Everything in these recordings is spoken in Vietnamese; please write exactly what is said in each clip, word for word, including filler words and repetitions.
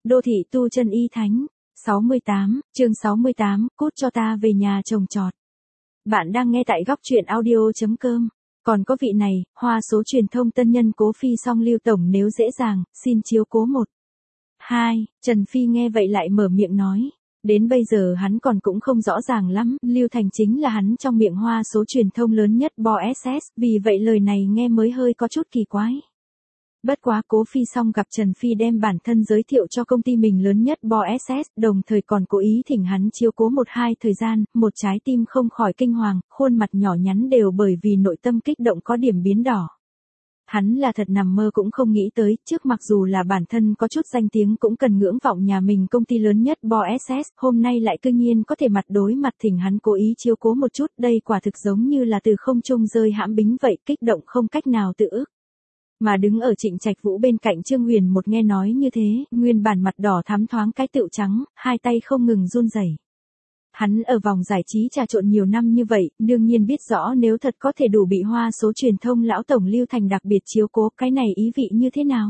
Đô thị tu chân y thánh. sáu mươi tám, chương sáu mươi tám, cút cho ta về nhà trồng trọt. Bạn đang nghe tại góc truyện audio.com. Còn có vị này, hoa số truyền thông tân nhân Cố Phi Song Lưu Tổng nếu dễ dàng, xin chiếu cố một. hai, Trần Phi nghe vậy lại mở miệng nói. Đến bây giờ hắn còn cũng không rõ ràng lắm, Lưu Thành chính là hắn trong miệng hoa số truyền thông lớn nhất Boss, vì vậy lời này nghe mới hơi có chút kỳ quái. Bất quá Cố Phi Song gặp Trần Phi đem bản thân giới thiệu cho công ty mình lớn nhất Boss, đồng thời còn cố ý thỉnh hắn chiếu cố một hai thời gian, một trái tim không khỏi kinh hoàng, khuôn mặt nhỏ nhắn đều bởi vì nội tâm kích động có điểm biến đỏ. Hắn là thật nằm mơ cũng không nghĩ tới, trước mặc dù là bản thân có chút danh tiếng cũng cần ngưỡng vọng nhà mình công ty lớn nhất Boss, hôm nay lại cư nhiên có thể mặt đối mặt thỉnh hắn cố ý chiếu cố một chút, đây quả thực giống như là từ không trung rơi hãm bính vậy, kích động không cách nào tự ức. Mà đứng ở Trịnh Trạch Vũ bên cạnh Trương Huyền một nghe nói như thế, nguyên bản mặt đỏ thắm thoáng cái tựu trắng, hai tay không ngừng run rẩy. Hắn ở vòng giải trí trà trộn nhiều năm như vậy, đương nhiên biết rõ nếu thật có thể đủ bị hoa số truyền thông lão tổng Lưu Thành đặc biệt chiếu cố, cái này ý vị như thế nào.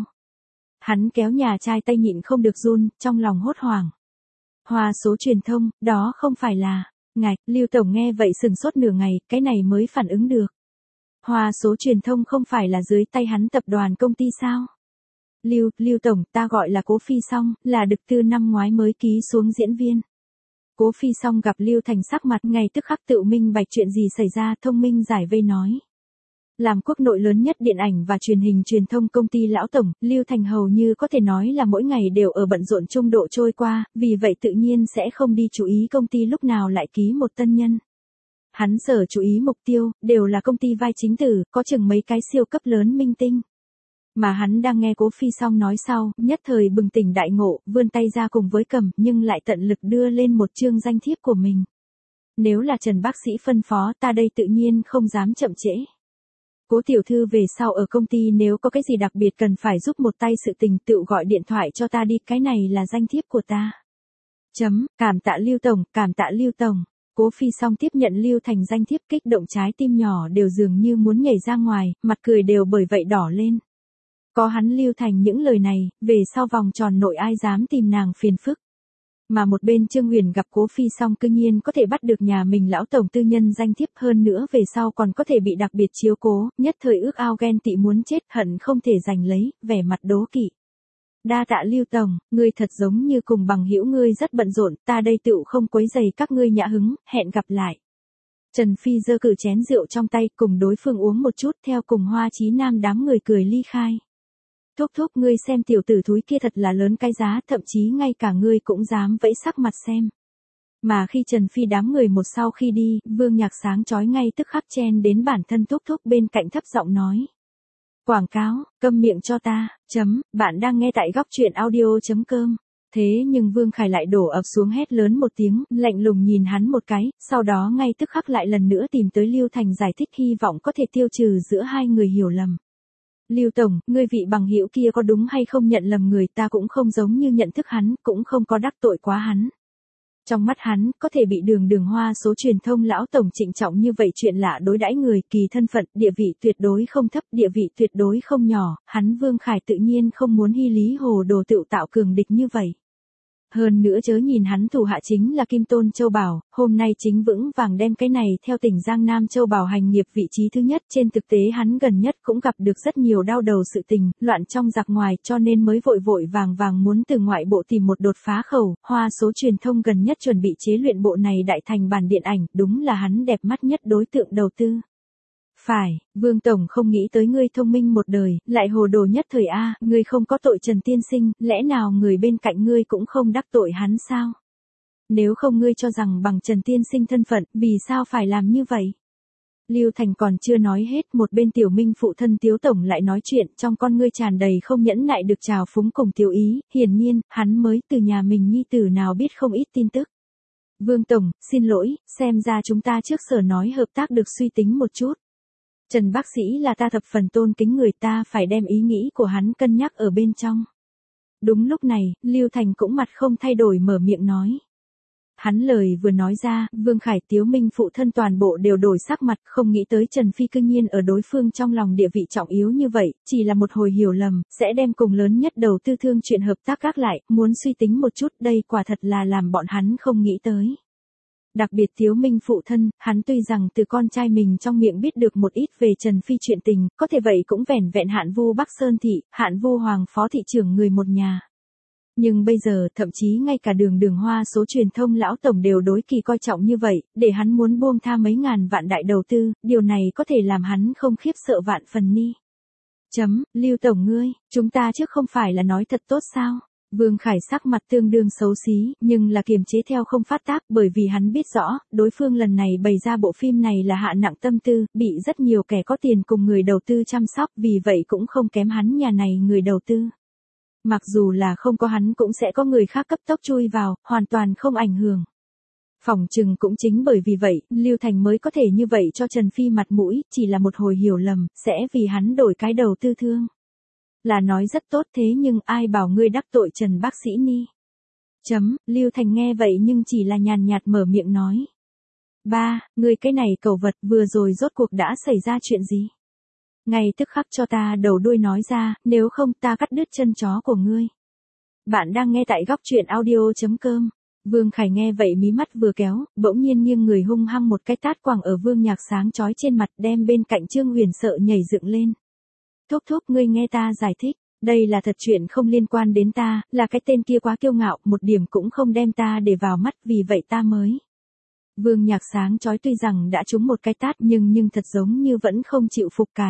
Hắn kéo nhà trai tay nhịn không được run, trong lòng hốt hoảng. Hoa số truyền thông, đó không phải là, ngạch, Lưu Tổng nghe vậy sừng sốt nửa ngày, cái này mới phản ứng được. Hoa số truyền thông không phải là dưới tay hắn tập đoàn công ty sao? Lưu, Lưu Tổng, ta gọi là Cố Phi Song, là đực tư năm ngoái mới ký xuống diễn viên. Cố Phi Song gặp Lưu Thành sắc mặt ngay tức khắc tự minh bạch chuyện gì xảy ra, thông minh giải vây nói. Làm quốc nội lớn nhất điện ảnh và truyền hình truyền thông công ty lão tổng, Lưu Thành hầu như có thể nói là mỗi ngày đều ở bận rộn trung độ trôi qua, vì vậy tự nhiên sẽ không đi chú ý công ty lúc nào lại ký một tân nhân. Hắn sở chú ý mục tiêu, đều là công ty vai chính tử, có chừng mấy cái siêu cấp lớn minh tinh. Mà hắn đang nghe Cố Phi Song nói sau, nhất thời bừng tỉnh đại ngộ, vươn tay ra cùng với cầm, nhưng lại tận lực đưa lên một chương danh thiếp của mình. Nếu là Trần bác sĩ phân phó, ta đây tự nhiên không dám chậm trễ. Cố tiểu thư về sau ở công ty nếu có cái gì đặc biệt cần phải giúp một tay sự tình tự gọi điện thoại cho ta đi, cái này là danh thiếp của ta. Chấm, cảm tạ Lưu Tổng, cảm tạ Lưu Tổng. Cố Phi Song tiếp nhận Lưu Thành danh thiếp, kích động trái tim nhỏ đều dường như muốn nhảy ra ngoài, mặt cười đều bởi vậy đỏ lên. Có hắn Lưu Thành những lời này, về sau vòng tròn nội ai dám tìm nàng phiền phức. Mà một bên Trương Huyền gặp Cố Phi Song cư nhiên có thể bắt được nhà mình lão tổng tư nhân danh thiếp, hơn nữa về sau còn có thể bị đặc biệt chiếu cố, nhất thời ước ao ghen tị muốn chết, hận không thể giành lấy, vẻ mặt đố kỵ. Đa tạ Lưu Tổng, ngươi thật giống như cùng bằng hữu ngươi rất bận rộn, ta đây tựu không quấy rầy các ngươi nhã hứng, hẹn gặp lại. Trần Phi giơ cử chén rượu trong tay cùng đối phương uống một chút, theo cùng Hoa Chí Nam đám người cười ly khai. Thúc thúc, ngươi xem tiểu tử thúi kia thật là lớn cái giá, thậm chí ngay cả ngươi cũng dám vẫy sắc mặt xem. Mà khi Trần Phi đám người một sau khi đi, Vương Nhạc sáng chói ngay tức khắc chen đến bản thân thúc thúc bên cạnh thấp giọng nói. Quảng cáo, câm miệng cho ta, chấm, bạn đang nghe tại góc truyện audio.com. Thế nhưng Vương Khải lại đổ ập xuống hét lớn một tiếng, lạnh lùng nhìn hắn một cái, sau đó ngay tức khắc lại lần nữa tìm tới Lưu Thành giải thích, hy vọng có thể tiêu trừ giữa hai người hiểu lầm. Lưu Tổng, ngươi vị bằng hữu kia có đúng hay không nhận lầm người, ta cũng không giống như nhận thức hắn, cũng không có đắc tội quá hắn. Trong mắt hắn, có thể bị đường đường hoa số truyền thông lão tổng trịnh trọng như vậy chuyện lạ đối đãi người, kỳ thân phận, địa vị tuyệt đối không thấp, địa vị tuyệt đối không nhỏ, hắn Vương Khải tự nhiên không muốn hy lý hồ đồ tự tạo cường địch như vậy. Hơn nữa chớ nhìn hắn thủ hạ chính là Kim Tôn Châu Bảo, hôm nay chính vững vàng đem cái này theo tỉnh Giang Nam Châu Bảo hành nghiệp vị trí thứ nhất, trên thực tế hắn gần nhất cũng gặp được rất nhiều đau đầu sự tình, loạn trong giặc ngoài, cho nên mới vội vội vàng vàng muốn từ ngoại bộ tìm một đột phá khẩu, hoa số truyền thông gần nhất chuẩn bị chế luyện bộ này đại thành bản điện ảnh, đúng là hắn đẹp mắt nhất đối tượng đầu tư. Phải, Vương Tổng không nghĩ tới ngươi thông minh một đời, lại hồ đồ nhất thời A, ngươi không có tội Trần Tiên Sinh, lẽ nào người bên cạnh ngươi cũng không đắc tội hắn sao? Nếu không ngươi cho rằng bằng Trần Tiên Sinh thân phận, vì sao phải làm như vậy? Lưu Thành còn chưa nói hết, một bên Tiểu Minh phụ thân Tiếu Tổng lại nói chuyện, trong con ngươi tràn đầy không nhẫn nại được trào phúng cùng Tiểu Ý, hiển nhiên, hắn mới từ nhà mình nhi tử nào biết không ít tin tức. Vương Tổng, xin lỗi, xem ra chúng ta trước sở nói hợp tác được suy tính một chút. Trần bác sĩ là ta thập phần tôn kính người, ta phải đem ý nghĩ của hắn cân nhắc ở bên trong. Đúng lúc này, Lưu Thành cũng mặt không thay đổi mở miệng nói. Hắn lời vừa nói ra, Vương Khải Tiếu Minh phụ thân toàn bộ đều đổi sắc mặt, không nghĩ tới Trần Phi cư nhiên ở đối phương trong lòng địa vị trọng yếu như vậy, chỉ là một hồi hiểu lầm, sẽ đem cùng lớn nhất đầu tư thương chuyện hợp tác gác lại, muốn suy tính một chút, đây quả thật là làm bọn hắn không nghĩ tới. Đặc biệt Tiếu Minh phụ thân, hắn tuy rằng từ con trai mình trong miệng biết được một ít về Trần Phi chuyện tình, có thể vậy cũng vẻn vẹn Hạn Vu Bắc Sơn thị, Hạn Vu Hoàng phó thị trưởng người một nhà. Nhưng bây giờ, thậm chí ngay cả đường đường hoa số truyền thông lão tổng đều đối kỳ coi trọng như vậy, để hắn muốn buông tha mấy ngàn vạn đại đầu tư, điều này có thể làm hắn không khiếp sợ vạn phần ni. Chấm, Lưu tổng ngươi, chúng ta trước không phải là nói thật tốt sao? Vương Khải sắc mặt tương đương xấu xí, nhưng là kiềm chế theo không phát tác bởi vì hắn biết rõ, đối phương lần này bày ra bộ phim này là hạ nặng tâm tư, bị rất nhiều kẻ có tiền cùng người đầu tư chăm sóc, vì vậy cũng không kém hắn nhà này người đầu tư. Mặc dù là không có hắn cũng sẽ có người khác cấp tốc chui vào, hoàn toàn không ảnh hưởng. Phỏng chừng cũng chính bởi vì vậy, Lưu Thành mới có thể như vậy cho Trần Phi mặt mũi, chỉ là một hồi hiểu lầm, sẽ vì hắn đổi cái đầu tư thương. Là nói rất tốt thế nhưng ai bảo ngươi đắc tội Trần bác sĩ ni. Chấm, Lưu Thành nghe vậy nhưng chỉ là nhàn nhạt mở miệng nói. Ba, ngươi cái này cầu vật vừa rồi rốt cuộc đã xảy ra chuyện gì? Ngay tức khắc cho ta đầu đuôi nói ra, nếu không ta cắt đứt chân chó của ngươi. Bạn đang nghe tại góc truyện audio.com. Vương Khải nghe vậy mí mắt vừa kéo, bỗng nhiên nghiêng người hung hăng một cái tát quẳng ở Vương Nhạc Sáng chói trên mặt, đem bên cạnh Trương Huyền sợ nhảy dựng lên. Thúc thúc ngươi nghe ta giải thích, đây là thật chuyện không liên quan đến ta, là cái tên kia quá kiêu ngạo, một điểm cũng không đem ta để vào mắt, vì vậy ta mới. Vương Nhạc Sáng chói tuy rằng đã trúng một cái tát nhưng nhưng thật giống như vẫn không chịu phục cải.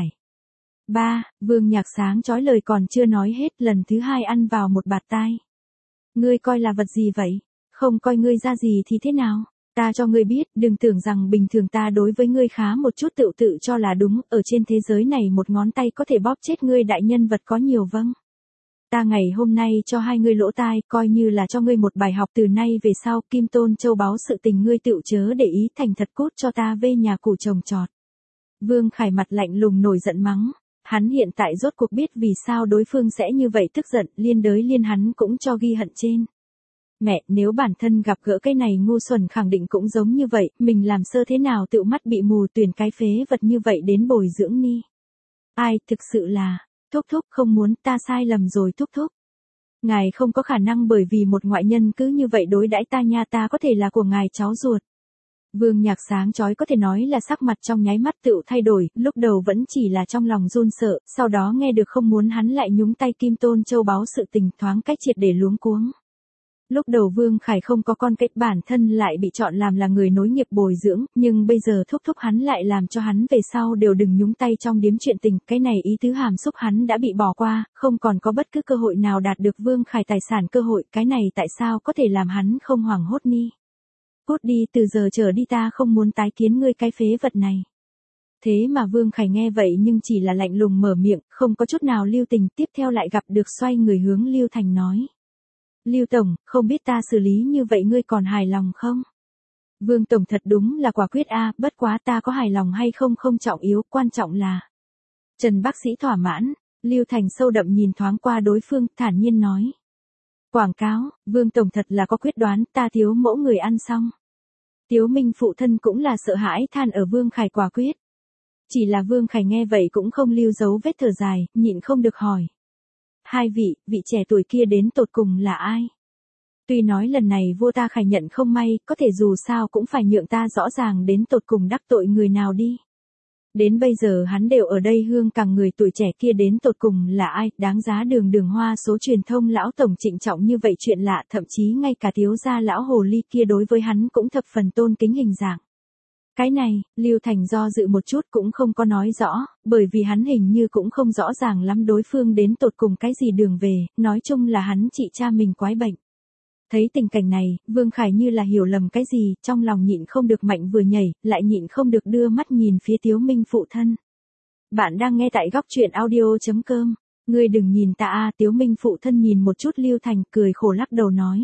Ba, Vương Nhạc Sáng chói lời còn chưa nói hết, lần thứ hai ăn vào một bạt tai. Ngươi coi là vật gì vậy? Không coi ngươi ra gì thì thế nào? Ta cho ngươi biết, đừng tưởng rằng bình thường ta đối với ngươi khá một chút tự tự cho là đúng, ở trên thế giới này một ngón tay có thể bóp chết ngươi đại nhân vật có nhiều vâng. Ta ngày hôm nay cho hai ngươi lỗ tai, coi như là cho ngươi một bài học từ nay về sau, Kim Tôn Châu báu sự tình ngươi tựu chớ để ý, thành thật cút cho ta về nhà củ trồng trọt. Vương Khải mặt lạnh lùng nổi giận mắng. Hắn hiện tại rốt cuộc biết vì sao đối phương sẽ như vậy tức giận, liên đới liên hắn cũng cho ghi hận trên. Mẹ, nếu bản thân gặp gỡ cái này ngu xuẩn khẳng định cũng giống như vậy, mình làm sơ thế nào tự mắt bị mù tuyển cái phế vật như vậy đến bồi dưỡng ni. Ai, thực sự là, thúc thúc không muốn, ta sai lầm rồi thúc thúc. Ngài không có khả năng bởi vì một ngoại nhân cứ như vậy đối đãi ta nha, ta có thể là của ngài cháu ruột. Vương Nhạc Sáng chói có thể nói là sắc mặt trong nháy mắt tựu thay đổi, lúc đầu vẫn chỉ là trong lòng run sợ, sau đó nghe được không muốn hắn lại nhúng tay Kim Tôn Châu báu sự tình, thoáng cách triệt để luống cuống. Lúc đầu Vương Khải không có con cái, bản thân lại bị chọn làm là người nối nghiệp bồi dưỡng, nhưng bây giờ thúc thúc hắn lại làm cho hắn về sau đều đừng nhúng tay trong điếm chuyện tình, cái này ý tứ hàm xúc hắn đã bị bỏ qua, không còn có bất cứ cơ hội nào đạt được Vương Khải tài sản cơ hội, cái này tại sao có thể làm hắn không hoảng hốt ni. Cút đi, từ giờ trở đi ta không muốn tái kiến ngươi cái phế vật này. Thế mà Vương Khải nghe vậy nhưng chỉ là lạnh lùng mở miệng, không có chút nào lưu tình, tiếp theo lại gặp được xoay người hướng Lưu Thành nói. Lưu Tổng, không biết ta xử lý như vậy ngươi còn hài lòng không? Vương Tổng thật đúng là quả quyết a, bất quá ta có hài lòng hay không không trọng yếu, quan trọng là. Trần bác sĩ thỏa mãn, Lưu Thành sâu đậm nhìn thoáng qua đối phương, thản nhiên nói. Quảng cáo, Vương Tổng thật là có quyết đoán, ta thiếu mẫu người ăn xong. Tiếu Minh phụ thân cũng là sợ hãi than ở Vương Khải quả quyết. Chỉ là Vương Khải nghe vậy cũng không lưu dấu vết thở dài, nhịn không được hỏi. Hai vị, vị trẻ tuổi kia đến tột cùng là ai? Tuy nói lần này vua ta Khải nhận không may, có thể dù sao cũng phải nhượng ta rõ ràng đến tột cùng đắc tội người nào đi. Đến bây giờ hắn đều ở đây hương càng người tuổi trẻ kia đến tột cùng là ai, đáng giá đường đường hoa số truyền thông lão tổng trịnh trọng như vậy chuyện lạ, thậm chí ngay cả thiếu gia lão hồ ly kia đối với hắn cũng thập phần tôn kính hình dạng. Cái này, Lưu Thành do dự một chút cũng không có nói rõ, bởi vì hắn hình như cũng không rõ ràng lắm đối phương đến tột cùng cái gì đường về, nói chung là hắn chị cha mình quái bệnh. Thấy tình cảnh này, Vương Khải như là hiểu lầm cái gì, trong lòng nhịn không được mạnh vừa nhảy, lại nhịn không được đưa mắt nhìn phía Tiếu Minh phụ thân. Bạn đang nghe tại góc truyện audio.com, ngươi đừng nhìn ta a. Tiếu Minh phụ thân nhìn một chút Lưu Thành, cười khổ lắc đầu nói.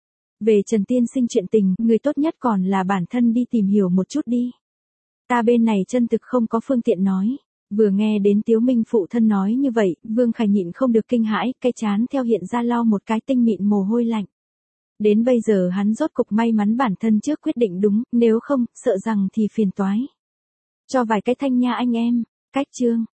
Về Trần tiên sinh chuyện tình, người tốt nhất còn là bản thân đi tìm hiểu một chút đi. Ta bên này chân thực không có phương tiện nói. Vừa nghe đến Tiếu Minh phụ thân nói như vậy, Vương Khải nhịn không được kinh hãi, cái chán theo hiện ra lau một cái tinh mịn mồ hôi lạnh. Đến bây giờ hắn rốt cục may mắn bản thân trước quyết định đúng, nếu không, sợ rằng thì phiền toái. Cho vài cái thanh nha anh em. Cách chương.